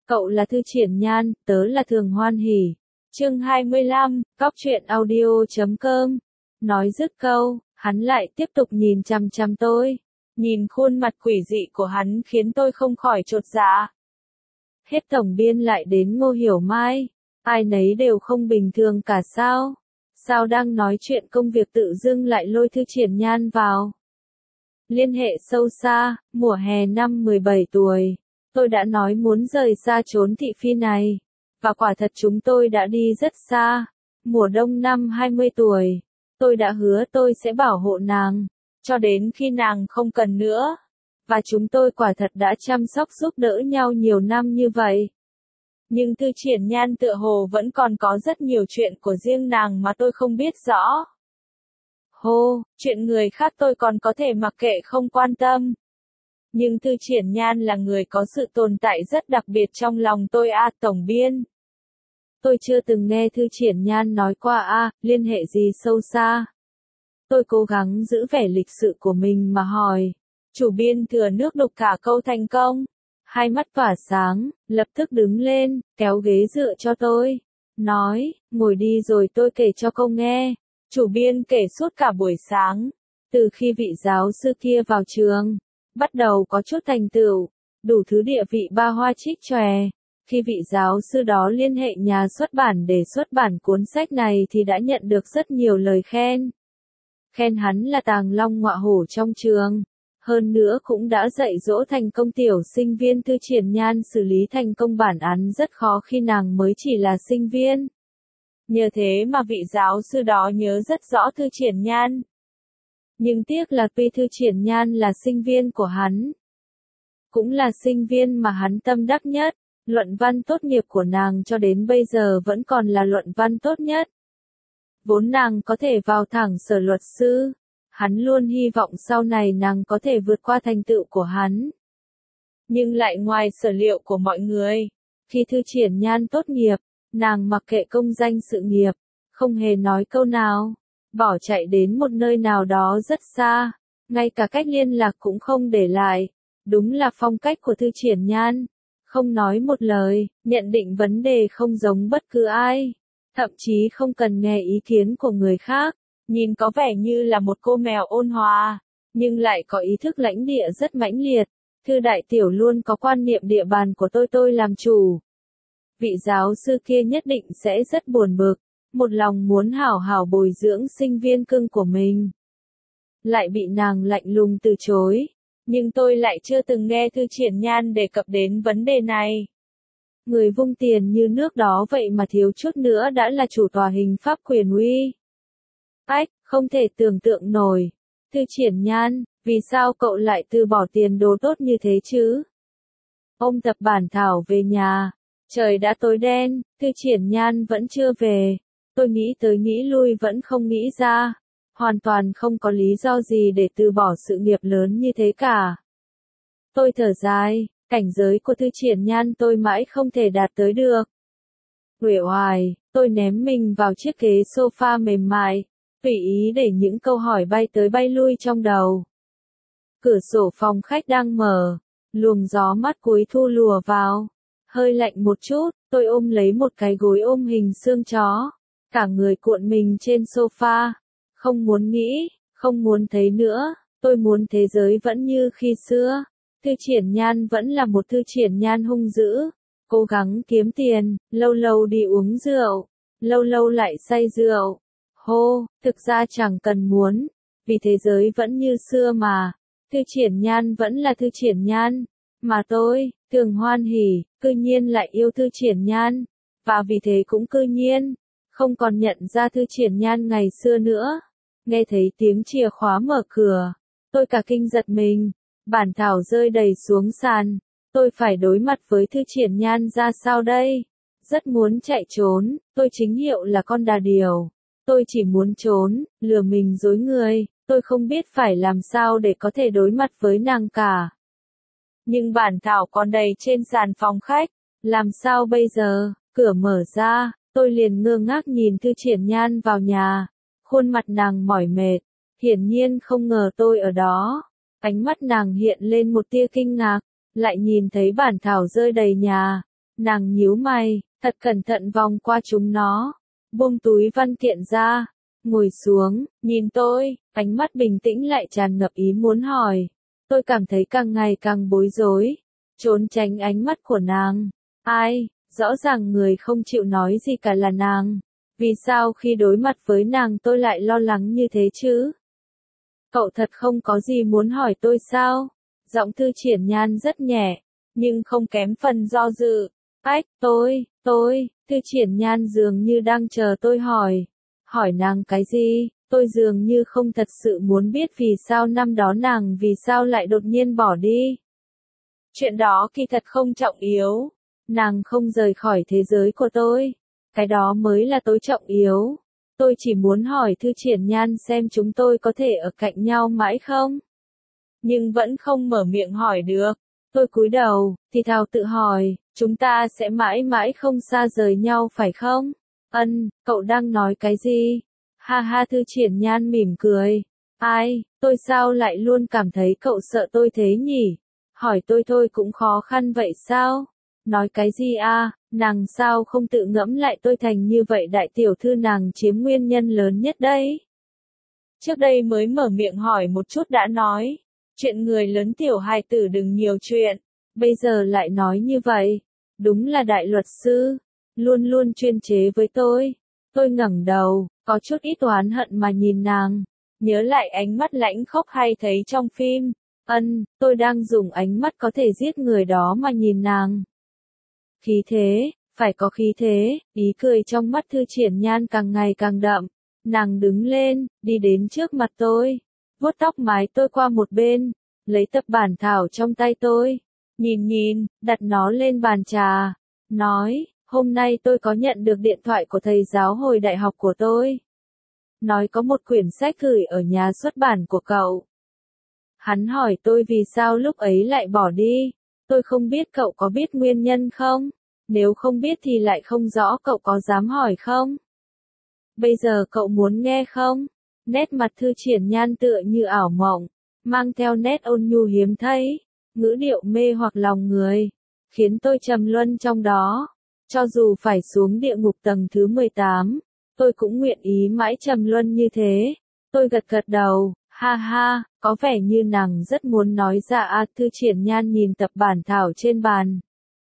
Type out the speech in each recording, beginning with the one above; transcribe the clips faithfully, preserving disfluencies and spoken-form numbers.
Cậu là Thư Triển Nhan, tớ là Thường Hoan Hỉ. Chương hai mươi lăm, cóc truyện audio chấm com. Nói dứt câu, hắn lại tiếp tục nhìn chằm chằm tôi. Nhìn khuôn mặt quỷ dị của hắn khiến tôi không khỏi chột dạ. Hết tổng biên lại đến Ngô Hiểu Mai. Ai nấy đều không bình thường cả sao? Sao đang nói chuyện công việc tự dưng lại lôi Thư Triển Nhan vào? Liên hệ sâu xa, mùa hè năm mười bảy tuổi. Tôi đã nói muốn rời xa chốn thị phi này. Và quả thật chúng tôi đã đi rất xa. Mùa đông năm hai mươi tuổi. Tôi đã hứa tôi sẽ bảo hộ nàng. Cho đến khi nàng không cần nữa. Và chúng tôi quả thật đã chăm sóc giúp đỡ nhau nhiều năm như vậy. Nhưng Thư Triển Nhan tựa hồ vẫn còn có rất nhiều chuyện của riêng nàng mà tôi không biết rõ. Hô, chuyện người khác tôi còn có thể mặc kệ không quan tâm. Nhưng Thư Triển Nhan là người có sự tồn tại rất đặc biệt trong lòng tôi a à, tổng biên. Tôi chưa từng nghe Thư Triển Nhan nói qua a à, liên hệ gì sâu xa. Tôi cố gắng giữ vẻ lịch sự của mình mà hỏi. Chủ biên thừa nước đục cả câu thành công. Hai mắt tỏa sáng, lập tức đứng lên, kéo ghế dựa cho tôi. Nói, ngồi đi rồi tôi kể cho câu nghe. Chủ biên kể suốt cả buổi sáng. Từ khi vị giáo sư kia vào trường. Bắt đầu có chút thành tựu, đủ thứ địa vị ba hoa trích chòe. Khi vị giáo sư đó liên hệ nhà xuất bản để xuất bản cuốn sách này thì đã nhận được rất nhiều lời khen. Khen hắn là tàng long ngọa hổ trong trường. Hơn nữa cũng đã dạy dỗ thành công tiểu sinh viên Thư Triển Nhan xử lý thành công bản án rất khó khi nàng mới chỉ là sinh viên. Nhờ thế mà vị giáo sư đó nhớ rất rõ Thư Triển Nhan. Nhưng tiếc là tuy Thư Triển Nhan là sinh viên của hắn, cũng là sinh viên mà hắn tâm đắc nhất, luận văn tốt nghiệp của nàng cho đến bây giờ vẫn còn là luận văn tốt nhất. Vốn nàng có thể vào thẳng sở luật sư, hắn luôn hy vọng sau này nàng có thể vượt qua thành tựu của hắn. Nhưng lại ngoài sở liệu của mọi người, khi Thư Triển Nhan tốt nghiệp, nàng mặc kệ công danh sự nghiệp, không hề nói câu nào. Bỏ chạy đến một nơi nào đó rất xa, ngay cả cách liên lạc cũng không để lại. Đúng là phong cách của Thư Triển Nhan, không nói một lời, nhận định vấn đề không giống bất cứ ai, thậm chí không cần nghe ý kiến của người khác, nhìn có vẻ như là một cô mèo ôn hòa, nhưng lại có ý thức lãnh địa rất mãnh liệt. Thư đại tiểu luôn có quan niệm địa bàn của tôi tôi làm chủ. Vị giáo sư kia nhất định sẽ rất buồn bực. Một lòng muốn hảo hảo bồi dưỡng sinh viên cưng của mình. Lại bị nàng lạnh lùng từ chối. Nhưng tôi lại chưa từng nghe Thư Triển Nhan đề cập đến vấn đề này. Người vung tiền như nước đó vậy mà thiếu chút nữa đã là chủ tòa hình pháp quyền uy. Ách, không thể tưởng tượng nổi. Thư Triển Nhan, vì sao cậu lại từ bỏ tiền đồ tốt như thế chứ? Ôm tập bản thảo về nhà. Trời đã tối đen, Thư Triển Nhan vẫn chưa về. Tôi nghĩ tới nghĩ lui vẫn không nghĩ ra. Hoàn toàn không có lý do gì để từ bỏ sự nghiệp lớn như thế cả. Tôi thở dài, cảnh giới của Thư Triển Nhan tôi mãi không thể đạt tới được. Uể oải, tôi ném mình vào chiếc ghế sofa mềm mại, tùy ý để những câu hỏi bay tới bay lui trong đầu. Cửa sổ phòng khách đang mở, luồng gió mát cuối thu lùa vào. Hơi lạnh một chút, tôi ôm lấy một cái gối ôm hình xương chó. Cả người cuộn mình trên sofa, không muốn nghĩ, không muốn thấy nữa, tôi muốn thế giới vẫn như khi xưa. Thư Triển Nhan vẫn là một Thư Triển Nhan hung dữ, cố gắng kiếm tiền, lâu lâu đi uống rượu, lâu lâu lại say rượu. Hô, thực ra chẳng cần muốn, vì thế giới vẫn như xưa mà. Thư Triển Nhan vẫn là Thư Triển Nhan, mà tôi, Thường Hoan Hỉ, cư nhiên lại yêu Thư Triển Nhan, và vì thế cũng cư nhiên không còn nhận ra Thư Triển Nhan ngày xưa nữa. Nghe thấy tiếng chìa khóa mở cửa, tôi cả kinh giật mình, bản thảo rơi đầy xuống sàn. Tôi phải đối mặt với Thư Triển Nhan ra sao đây? Rất muốn chạy trốn, tôi chính hiệu là con đà điểu. Tôi chỉ muốn trốn, lừa mình dối người, tôi không biết phải làm sao để có thể đối mặt với nàng cả. Nhưng bản thảo còn đầy trên sàn phòng khách, làm sao bây giờ? Cửa mở ra. Tôi liền ngơ ngác nhìn Thư Triển Nhan vào nhà, khuôn mặt nàng mỏi mệt, hiển nhiên không ngờ tôi ở đó. Ánh mắt nàng hiện lên một tia kinh ngạc, lại nhìn thấy bản thảo rơi đầy nhà, Nàng nhíu mày, thật cẩn thận vòng qua chúng nó, buông túi văn kiện ra, ngồi xuống, nhìn tôi, ánh mắt bình tĩnh lại tràn ngập ý muốn hỏi. Tôi cảm thấy càng ngày càng bối rối, trốn tránh ánh mắt của nàng. Ai, rõ ràng người không chịu nói gì cả là nàng. Vì sao khi đối mặt với nàng tôi lại lo lắng như thế chứ? Cậu thật không có gì muốn hỏi tôi sao? Giọng Thư Triển Nhan rất nhẹ, nhưng không kém phần do dự. Ách, tôi, tôi, Thư Triển Nhan dường như đang chờ tôi hỏi. Hỏi nàng cái gì? Tôi dường như không thật sự muốn biết vì sao năm đó nàng vì sao lại đột nhiên bỏ đi. Chuyện đó kỳ thật không trọng yếu. Nàng không rời khỏi thế giới của tôi. Cái đó mới là tối trọng yếu. Tôi chỉ muốn hỏi Thư Triển Nhan xem chúng tôi có thể ở cạnh nhau mãi không? Nhưng vẫn không mở miệng hỏi được. Tôi cúi đầu, thì thào tự hỏi, chúng ta sẽ mãi mãi không xa rời nhau phải không? Ân, cậu đang nói cái gì? Ha ha, Thư Triển Nhan mỉm cười. Ai, tôi sao lại luôn cảm thấy cậu sợ tôi thế nhỉ? Hỏi tôi thôi cũng khó khăn vậy sao? Nói cái gì à, nàng sao không tự ngẫm lại tôi thành như vậy đại tiểu thư nàng chiếm nguyên nhân lớn nhất đấy. Trước đây mới mở miệng hỏi một chút đã nói, chuyện người lớn tiểu hài tử đừng nhiều chuyện, bây giờ lại nói như vậy, đúng là đại luật sư, luôn luôn chuyên chế với tôi. Tôi ngẩng đầu, có chút ít oán hận mà nhìn nàng, nhớ lại ánh mắt lãnh khốc hay thấy trong phim. Ân, tôi đang dùng ánh mắt có thể giết người đó mà nhìn nàng. Khí thế, phải có khí thế, ý cười trong mắt Thư Triển Nhan càng ngày càng đậm. Nàng đứng lên, đi đến trước mặt tôi, vuốt tóc mái tôi qua một bên, lấy tập bản thảo trong tay tôi, nhìn nhìn, đặt nó lên bàn trà, nói, hôm nay tôi có nhận được điện thoại của thầy giáo hồi đại học của tôi. Nói có một quyển sách gửi ở nhà xuất bản của cậu. Hắn hỏi tôi vì sao lúc ấy lại bỏ đi. Tôi không biết cậu có biết nguyên nhân không? Nếu không biết thì lại không rõ cậu có dám hỏi không? Bây giờ cậu muốn nghe không? Nét mặt Thư Triển Nhan tựa như ảo mộng, mang theo nét ôn nhu hiếm thấy, ngữ điệu mê hoặc lòng người, khiến tôi trầm luân trong đó. Cho dù phải xuống địa ngục tầng thứ mười tám, tôi cũng nguyện ý mãi trầm luân như thế. Tôi gật gật đầu, ha ha, có vẻ như nàng rất muốn nói ra à. Thư Triển Nhan nhìn tập bản thảo trên bàn.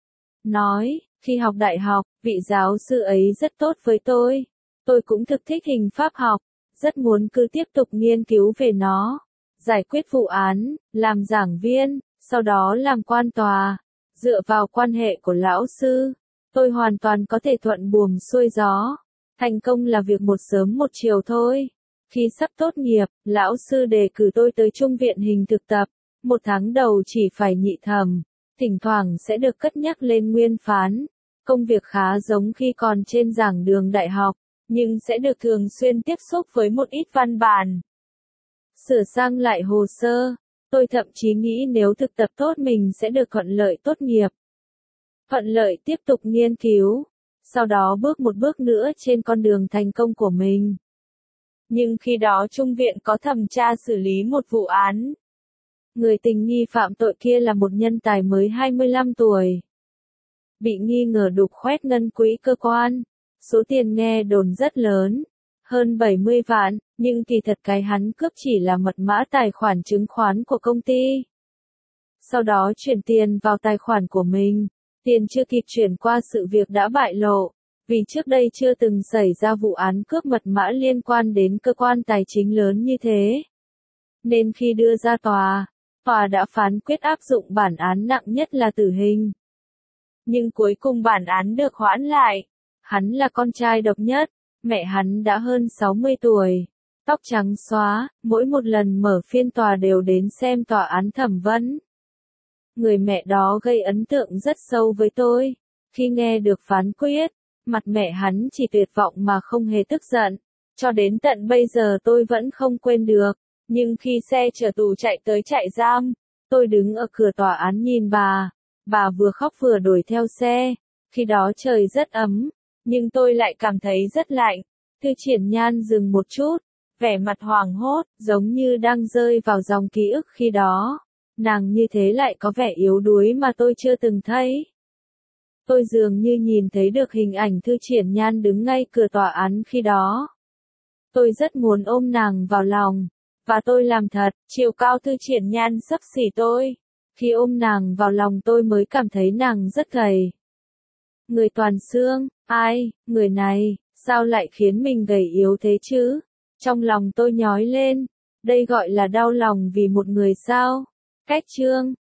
Nói, khi học đại học, vị giáo sư ấy rất tốt với tôi. Tôi cũng thực thích hình pháp học, rất muốn cứ tiếp tục nghiên cứu về nó, giải quyết vụ án, làm giảng viên, sau đó làm quan tòa. Dựa vào quan hệ của lão sư, tôi hoàn toàn có thể thuận buồm xuôi gió. Thành công là việc một sớm một chiều thôi. Khi sắp tốt nghiệp, lão sư đề cử tôi tới Trung viện hình thực tập. Một tháng đầu chỉ phải nhị thẩm, thỉnh thoảng sẽ được cất nhắc lên nguyên phán. Công việc khá giống khi còn trên giảng đường đại học, nhưng sẽ được thường xuyên tiếp xúc với một ít văn bản. Sửa sang lại hồ sơ, tôi thậm chí nghĩ nếu thực tập tốt mình sẽ được thuận lợi tốt nghiệp. Thuận lợi tiếp tục nghiên cứu, sau đó bước một bước nữa trên con đường thành công của mình. Nhưng khi đó Trung viện có thẩm tra xử lý một vụ án. Người tình nghi phạm tội kia là một nhân tài mới hai mươi lăm tuổi. Bị nghi ngờ đục khoét ngân quỹ cơ quan. Số tiền nghe đồn rất lớn, hơn bảy mươi vạn, nhưng kỳ thật cái hắn cướp chỉ là mật mã tài khoản chứng khoán của công ty. Sau đó chuyển tiền vào tài khoản của mình, tiền chưa kịp chuyển qua sự việc đã bại lộ, vì trước đây chưa từng xảy ra vụ án cướp mật mã liên quan đến cơ quan tài chính lớn như thế. Nên khi đưa ra tòa, tòa đã phán quyết áp dụng bản án nặng nhất là tử hình. Nhưng cuối cùng bản án được hoãn lại. Hắn là con trai độc nhất, mẹ hắn đã hơn sáu mươi tuổi, tóc trắng xóa, mỗi một lần mở phiên tòa đều đến xem tòa án thẩm vấn. Người mẹ đó gây ấn tượng rất sâu với tôi. Khi nghe được phán quyết, mặt mẹ hắn chỉ tuyệt vọng mà không hề tức giận. Cho đến tận bây giờ tôi vẫn không quên được. Nhưng khi xe chở tù chạy tới trại giam, tôi đứng ở cửa tòa án nhìn bà. Bà vừa khóc vừa đuổi theo xe. Khi đó trời rất ấm, nhưng tôi lại cảm thấy rất lạnh. Thư Triển Nhan dừng một chút, vẻ mặt hoảng hốt, giống như đang rơi vào dòng ký ức khi đó. Nàng như thế lại có vẻ yếu đuối mà tôi chưa từng thấy. Tôi dường như nhìn thấy được hình ảnh Thư Triển Nhan đứng ngay cửa tòa án khi đó. Tôi rất muốn ôm nàng vào lòng. Và tôi làm thật, chiều cao Thư Triển Nhan xấp xỉ tôi. Khi ôm nàng vào lòng tôi mới cảm thấy nàng rất gầy. Người toàn xương, ai, người này, sao lại khiến mình gầy yếu thế chứ? Trong lòng tôi nhói lên, đây gọi là đau lòng vì một người sao? Cách chương